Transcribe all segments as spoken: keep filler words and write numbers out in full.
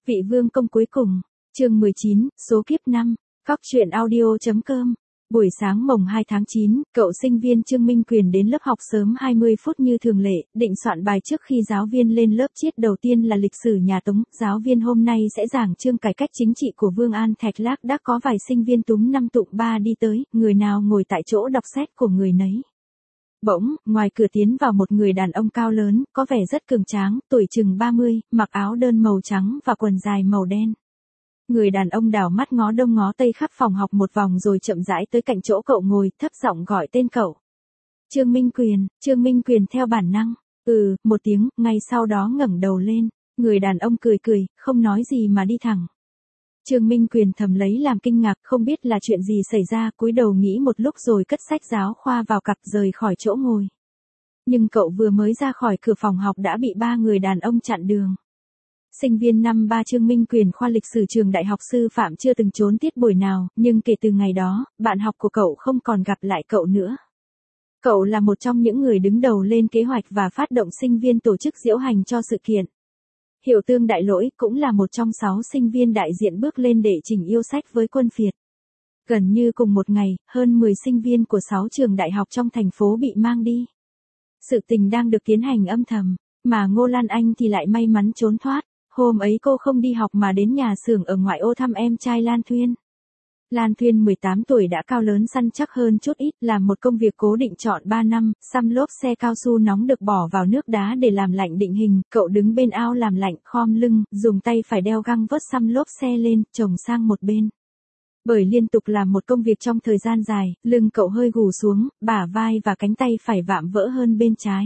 Vị vương công cuối cùng, chương mười chín, số kiếp năm, Cóc truyện audio chấm com. Buổi sáng mồng hai tháng chín, cậu sinh viên Trương Minh Quyền đến lớp học sớm hai mươi phút như thường lệ, định soạn bài trước khi giáo viên lên lớp. Tiết đầu tiên là lịch sử nhà Tống, giáo viên hôm nay sẽ giảng chương cải cách chính trị của Vương An Thạch Lác. Đã có vài sinh viên túm năm tụm ba đi tới, người nào ngồi tại chỗ đọc sách của người nấy. Bỗng, ngoài cửa tiến vào một người đàn ông cao lớn, có vẻ rất cường tráng, tuổi chừng ba mươi, mặc áo đơn màu trắng và quần dài màu đen. Người đàn ông đảo mắt ngó đông ngó tây khắp phòng học một vòng rồi chậm rãi tới cạnh chỗ cậu ngồi, thấp giọng gọi tên cậu. Trương Minh Quyền. Trương Minh Quyền theo bản năng, ừ, một tiếng, ngay sau đó ngẩng đầu lên. Người đàn ông cười cười, không nói gì mà đi thẳng. Trương Minh Quyền thầm lấy làm kinh ngạc, không biết là chuyện gì xảy ra, cúi đầu nghĩ một lúc rồi cất sách giáo khoa vào cặp rời khỏi chỗ ngồi. Nhưng cậu vừa mới ra khỏi cửa phòng học đã bị ba người đàn ông chặn đường. Sinh viên năm ba Trương Minh Quyền, khoa lịch sử trường Đại học Sư phạm, chưa từng trốn tiết buổi nào, nhưng kể từ ngày đó, bạn học của cậu không còn gặp lại cậu nữa. Cậu là một trong những người đứng đầu lên kế hoạch và phát động sinh viên tổ chức diễu hành cho sự kiện. Hiệu Tương Đại Lỗi cũng là một trong sáu sinh viên đại diện bước lên để trình yêu sách với quân phiệt. Gần như cùng một ngày, hơn mười sinh viên của sáu trường đại học trong thành phố bị mang đi. Sự tình đang được tiến hành âm thầm, mà Ngô Lan Anh thì lại may mắn trốn thoát. Hôm ấy cô không đi học mà đến nhà xưởng ở ngoại ô thăm em trai Lan Thuyên. Lan Thuyên mười tám tuổi, đã cao lớn săn chắc hơn chút ít, làm một công việc cố định trọn ba năm, xăm lốp xe cao su nóng được bỏ vào nước đá để làm lạnh định hình. Cậu đứng bên ao làm lạnh, khom lưng, dùng tay phải đeo găng vớt xăm lốp xe lên, chồng sang một bên. Bởi liên tục làm một công việc trong thời gian dài, lưng cậu hơi gù xuống, bả vai và cánh tay phải vạm vỡ hơn bên trái.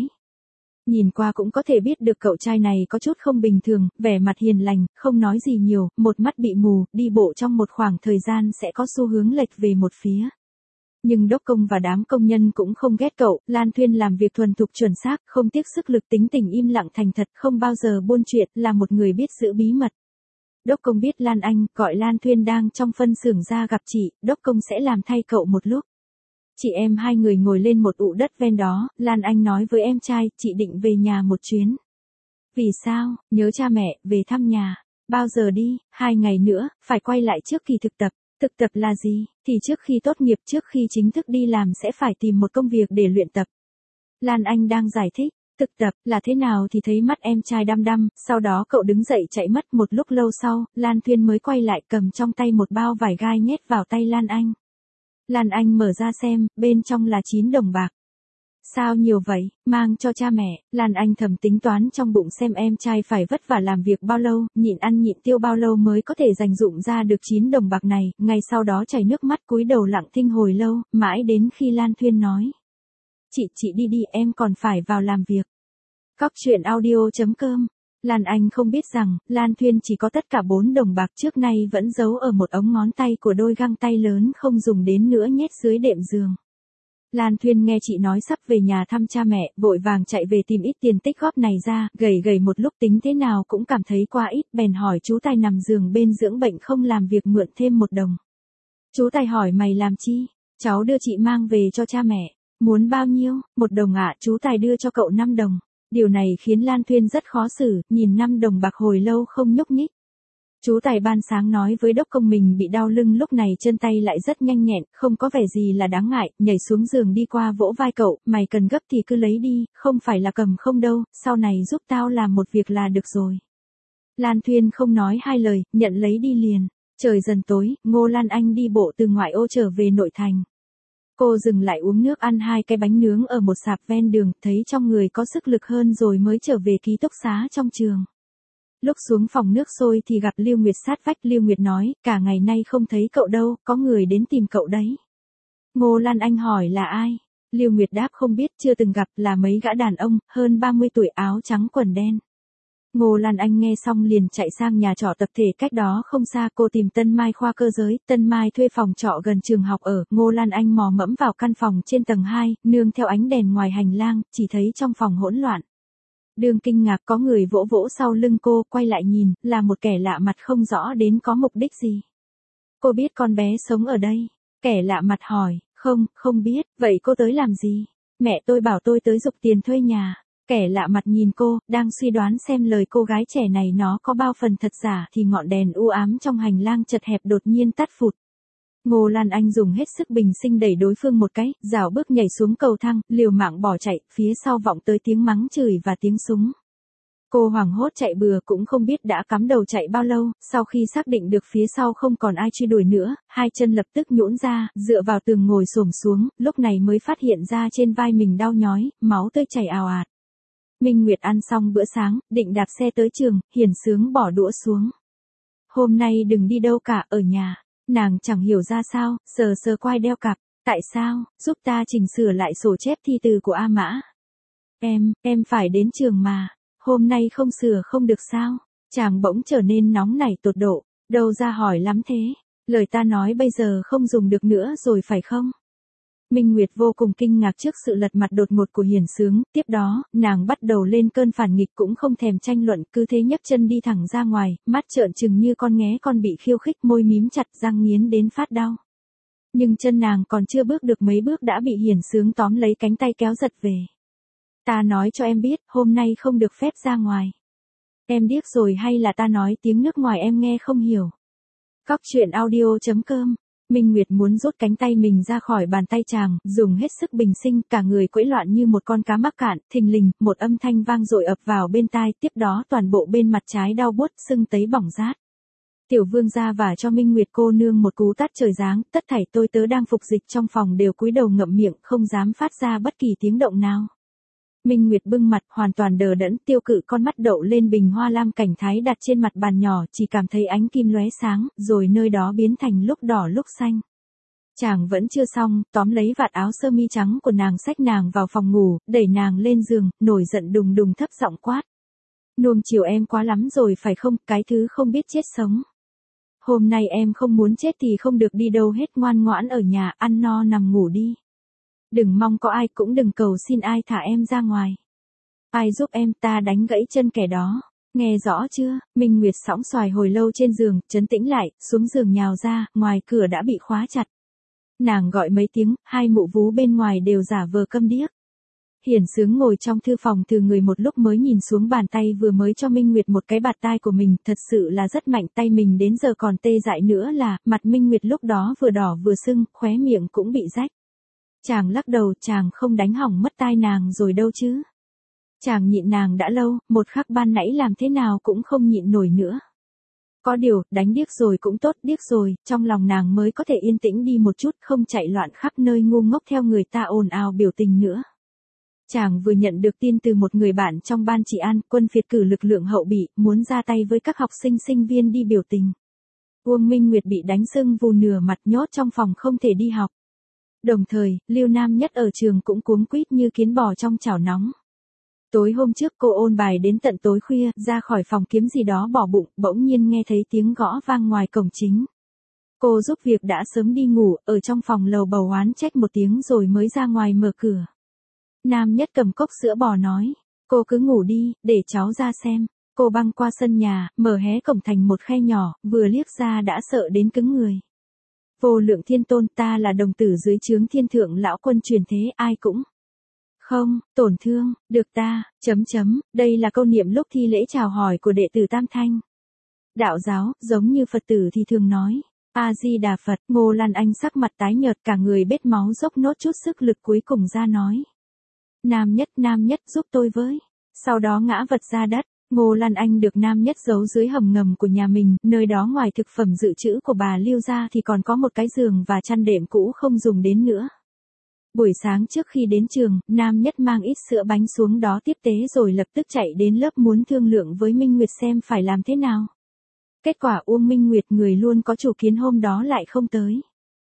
Nhìn qua cũng có thể biết được cậu trai này có chút không bình thường, vẻ mặt hiền lành, không nói gì nhiều, một mắt bị mù, đi bộ trong một khoảng thời gian sẽ có xu hướng lệch về một phía. Nhưng đốc công và đám công nhân cũng không ghét cậu. Lan Thuyên làm việc thuần thục chuẩn xác, không tiếc sức lực, tính tình im lặng thành thật, không bao giờ buôn chuyện, là một người biết giữ bí mật. Đốc công biết Lan Anh, gọi Lan Thuyên đang trong phân xưởng ra gặp chị, đốc công sẽ làm thay cậu một lúc. Chị em hai người ngồi lên một ụ đất ven đó, Lan Anh nói với em trai, chị định về nhà một chuyến. Vì sao? Nhớ cha mẹ, về thăm nhà. Bao giờ đi? Hai ngày nữa, phải quay lại trước kỳ thực tập. Thực tập là gì? Thì trước khi tốt nghiệp, trước khi chính thức đi làm sẽ phải tìm một công việc để luyện tập. Lan Anh đang giải thích, thực tập là thế nào thì thấy mắt em trai đăm đăm, sau đó cậu đứng dậy chạy mất. Một lúc lâu sau, Lan Thuyên mới quay lại, cầm trong tay một bao vải gai nhét vào tay Lan Anh. Lan Anh mở ra xem, bên trong là chín đồng bạc. Sao nhiều vậy, mang cho cha mẹ. Lan Anh thầm tính toán trong bụng xem em trai phải vất vả làm việc bao lâu, nhịn ăn nhịn tiêu bao lâu mới có thể dành dụm ra được chín đồng bạc này. Ngay sau đó chảy nước mắt, cúi đầu lặng thinh hồi lâu, mãi đến khi Lan Thuyên nói. Chị, chị đi đi, em còn phải vào làm việc. Cóc truyện audio chấm com. Lan Anh không biết rằng, Lan Thuyên chỉ có tất cả bốn đồng bạc trước nay vẫn giấu ở một ống ngón tay của đôi găng tay lớn không dùng đến nữa nhét dưới đệm giường. Lan Thuyên nghe chị nói sắp về nhà thăm cha mẹ, vội vàng chạy về tìm ít tiền tích góp này ra, gầy gầy một lúc tính thế nào cũng cảm thấy quá ít, bèn hỏi chú Tài nằm giường bên dưỡng bệnh không làm việc mượn thêm một đồng. Chú Tài hỏi mày làm chi? Cháu đưa chị mang về cho cha mẹ. Muốn bao nhiêu? Một đồng ạ. À, chú Tài đưa cho cậu năm đồng. Điều này khiến Lan Thuyên rất khó xử, nhìn năm đồng bạc hồi lâu không nhúc nhích. Chú Tài ban sáng nói với đốc công mình bị đau lưng, lúc này chân tay lại rất nhanh nhẹn, không có vẻ gì là đáng ngại, nhảy xuống giường đi qua vỗ vai cậu, mày cần gấp thì cứ lấy đi, không phải là cầm không đâu, sau này giúp tao làm một việc là được rồi. Lan Thuyên không nói hai lời, nhận lấy đi liền. Trời dần tối, Ngô Lan Anh đi bộ từ ngoại ô trở về nội thành. Cô dừng lại uống nước, ăn hai cái bánh nướng ở một sạp ven đường, thấy trong người có sức lực hơn rồi mới trở về ký túc xá trong trường. Lúc xuống phòng nước sôi thì gặp Lưu Nguyệt sát vách. Lưu Nguyệt nói, cả ngày nay không thấy cậu đâu, có người đến tìm cậu đấy. Ngô Lan Anh hỏi là ai? Lưu Nguyệt đáp không biết, chưa từng gặp, là mấy gã đàn ông, hơn ba mươi tuổi, áo trắng quần đen. Ngô Lan Anh nghe xong liền chạy sang nhà trọ tập thể cách đó không xa. Cô tìm Tân Mai khoa cơ giới. Tân Mai thuê phòng trọ gần trường học ở. Ngô Lan Anh mò mẫm vào căn phòng trên tầng hai, nương theo ánh đèn ngoài hành lang, chỉ thấy trong phòng hỗn loạn. Đương kinh ngạc, có người vỗ vỗ sau lưng cô, quay lại nhìn, là một kẻ lạ mặt không rõ đến có mục đích gì. Cô biết con bé sống ở đây? Kẻ lạ mặt hỏi. Không, không biết. Vậy cô tới làm gì? Mẹ tôi bảo tôi tới giục tiền thuê nhà. Kẻ lạ mặt nhìn cô, đang suy đoán xem lời cô gái trẻ này nó có bao phần thật giả thì ngọn đèn u ám trong hành lang chật hẹp đột nhiên tắt phụt. Ngô Lan Anh dùng hết sức bình sinh đẩy đối phương một cái, rảo bước nhảy xuống cầu thang, liều mạng bỏ chạy, phía sau vọng tới tiếng mắng chửi và tiếng súng. Cô hoảng hốt chạy bừa cũng không biết đã cắm đầu chạy bao lâu, sau khi xác định được phía sau không còn ai truy đuổi nữa, hai chân lập tức nhũn ra, dựa vào tường ngồi xổm xuống, lúc này mới phát hiện ra trên vai mình đau nhói, máu tươi chảy ào ạt. Minh Nguyệt ăn xong bữa sáng, định đạp xe tới trường, Hiền Sướng bỏ đũa xuống. Hôm nay đừng đi đâu cả, ở nhà. Nàng chẳng hiểu ra sao, sờ sờ quai đeo cặp. Tại sao, giúp ta chỉnh sửa lại sổ chép thi từ của A Mã. Em, em phải đến trường mà. Hôm nay không sửa không được sao? Chàng bỗng trở nên nóng nảy tột độ. Đâu ra hỏi lắm thế. Lời ta nói bây giờ không dùng được nữa rồi phải không? Minh Nguyệt vô cùng kinh ngạc trước sự lật mặt đột ngột của Hiền Sướng, tiếp đó, nàng bắt đầu lên cơn phản nghịch cũng không thèm tranh luận, cứ thế nhấc chân đi thẳng ra ngoài, mắt trợn trừng như con nghé con bị khiêu khích, môi mím chặt, răng nghiến đến phát đau. Nhưng chân nàng còn chưa bước được mấy bước đã bị Hiền Sướng tóm lấy cánh tay kéo giật về. Ta nói cho em biết, hôm nay không được phép ra ngoài. Em điếc rồi hay là ta nói tiếng nước ngoài em nghe không hiểu? Cóc truyện audio chấm com. Minh Nguyệt muốn rút cánh tay mình ra khỏi bàn tay chàng, dùng hết sức bình sinh, cả người quẫy loạn như một con cá mắc cạn, thình lình, một âm thanh vang dội ập vào bên tai, tiếp đó toàn bộ bên mặt trái đau buốt, sưng tấy bỏng rát. Tiểu Vương gia vả cho Minh Nguyệt cô nương một cú tát trời giáng, tất thảy tôi tớ đang phục dịch trong phòng đều cúi đầu ngậm miệng, không dám phát ra bất kỳ tiếng động nào. Minh Nguyệt bưng mặt, hoàn toàn đờ đẫn, tiêu cự con mắt đậu lên bình hoa lam cảnh thái đặt trên mặt bàn nhỏ, chỉ cảm thấy ánh kim lóe sáng, rồi nơi đó biến thành lúc đỏ lúc xanh. Chàng vẫn chưa xong, tóm lấy vạt áo sơ mi trắng của nàng xách nàng vào phòng ngủ, đẩy nàng lên giường, nổi giận đùng đùng thấp giọng quát. Nuông chiều em quá lắm rồi phải không, cái thứ không biết chết sống. Hôm nay em không muốn chết thì không được đi đâu hết, ngoan ngoãn ở nhà, ăn no nằm ngủ đi. Đừng mong có ai cũng đừng cầu xin ai thả em ra ngoài. Ai giúp em, ta đánh gãy chân kẻ đó. Nghe rõ chưa? Minh Nguyệt sõng xoài hồi lâu trên giường, trấn tĩnh lại, xuống giường nhào ra, ngoài cửa đã bị khóa chặt. Nàng gọi mấy tiếng, hai mụ vú bên ngoài đều giả vờ câm điếc. Hiền Sướng ngồi trong thư phòng từ người một lúc mới nhìn xuống bàn tay vừa mới cho Minh Nguyệt một cái bạt tai của mình, thật sự là rất mạnh, tay mình đến giờ còn tê dại nữa là, mặt Minh Nguyệt lúc đó vừa đỏ vừa sưng, khóe miệng cũng bị rách. Chàng lắc đầu, chàng không đánh hỏng mất tai nàng rồi đâu chứ. Chàng nhịn nàng đã lâu, một khắc ban nãy làm thế nào cũng không nhịn nổi nữa. Có điều, đánh điếc rồi cũng tốt, điếc rồi, trong lòng nàng mới có thể yên tĩnh đi một chút, không chạy loạn khắp nơi ngu ngốc theo người ta ồn ào biểu tình nữa. Chàng vừa nhận được tin từ một người bạn trong ban trị an, quân phiệt cử lực lượng hậu bị, muốn ra tay với các học sinh sinh viên đi biểu tình. Uông Minh Nguyệt bị đánh sưng vù nửa mặt, nhốt trong phòng không thể đi học. Đồng thời, Lưu Nam Nhất ở trường cũng cuống quýt như kiến bò trong chảo nóng. Tối hôm trước cô ôn bài đến tận tối khuya, ra khỏi phòng kiếm gì đó bỏ bụng, bỗng nhiên nghe thấy tiếng gõ vang ngoài cổng chính. Cô giúp việc đã sớm đi ngủ, ở trong phòng lầu bầu oán trách một tiếng rồi mới ra ngoài mở cửa. Nam Nhất cầm cốc sữa bò nói, cô cứ ngủ đi, để cháu ra xem. Cô băng qua sân nhà, mở hé cổng thành một khe nhỏ, vừa liếc ra đã sợ đến cứng người. Vô Lượng Thiên Tôn, ta là đồng tử dưới trướng Thiên Thượng lão quân truyền thế, ai cũng không tổn thương được ta, chấm chấm, đây là câu niệm lúc thi lễ chào hỏi của đệ tử Tam Thanh. Đạo giáo, giống như Phật tử thì thường nói, A-di-đà Phật. Ngô Lan Anh sắc mặt tái nhợt, cả người bết máu, dốc nốt chút sức lực cuối cùng ra nói. Nam Nhất, Nam Nhất giúp tôi với. Sau đó ngã vật ra đất. Ngô Lan Anh được Nam Nhất giấu dưới hầm ngầm của nhà mình, nơi đó ngoài thực phẩm dự trữ của bà Lưu ra thì còn có một cái giường và chăn đệm cũ không dùng đến nữa. Buổi sáng trước khi đến trường, Nam Nhất mang ít sữa bánh xuống đó tiếp tế rồi lập tức chạy đến lớp muốn thương lượng với Minh Nguyệt xem phải làm thế nào. Kết quả Uông Minh Nguyệt, người luôn có chủ kiến, hôm đó lại không tới.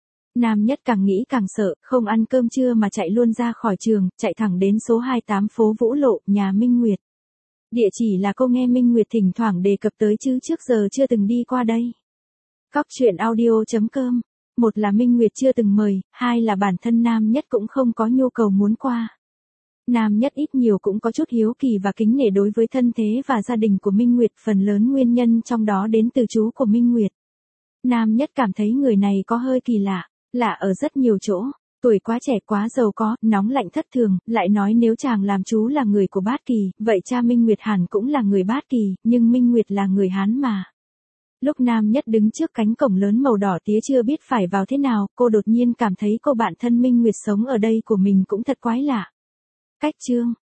Nam Nhất càng nghĩ càng sợ, không ăn cơm trưa mà chạy luôn ra khỏi trường, chạy thẳng đến số hai mươi tám phố Vũ Lộ, nhà Minh Nguyệt. Địa chỉ là cô nghe Minh Nguyệt thỉnh thoảng đề cập tới chứ trước giờ chưa từng đi qua đây. Cóc truyện audio chấm com. Một là Minh Nguyệt chưa từng mời, hai là bản thân Nam Nhất cũng không có nhu cầu muốn qua. Nam Nhất ít nhiều cũng có chút hiếu kỳ và kính nể đối với thân thế và gia đình của Minh Nguyệt, phần lớn nguyên nhân trong đó đến từ chú của Minh Nguyệt. Nam Nhất cảm thấy người này có hơi kỳ lạ, lạ ở rất nhiều chỗ. tuổi quá trẻ quá giàu có, nóng lạnh thất thường, lại nói nếu chàng làm chú là người của Bát Kỳ, vậy cha Minh Nguyệt hẳn cũng là người Bát Kỳ, nhưng Minh Nguyệt là người Hán mà. Lúc Nam Nhất đứng trước cánh cổng lớn màu đỏ tía chưa biết phải vào thế nào, cô đột nhiên cảm thấy cô bạn thân Minh Nguyệt sống ở đây của mình cũng thật quái lạ. Cách chương